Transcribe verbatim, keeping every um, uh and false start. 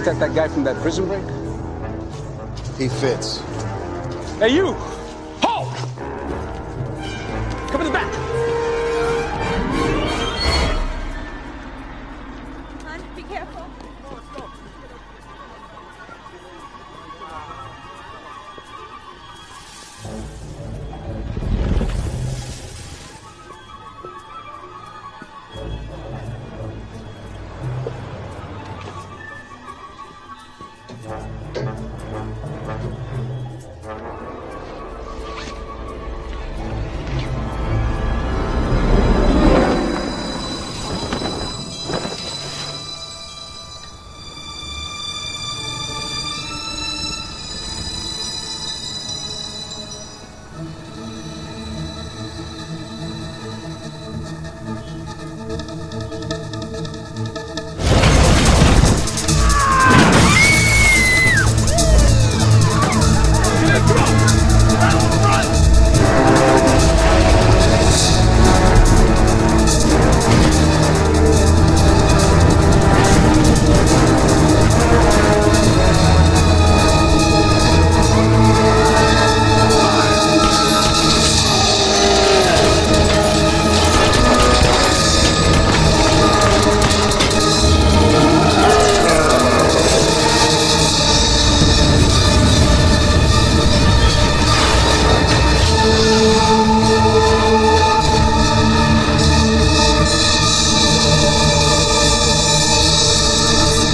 that that guy from that prison break? He fits. Hey, you! Halt! Come in the back! Hon, be careful.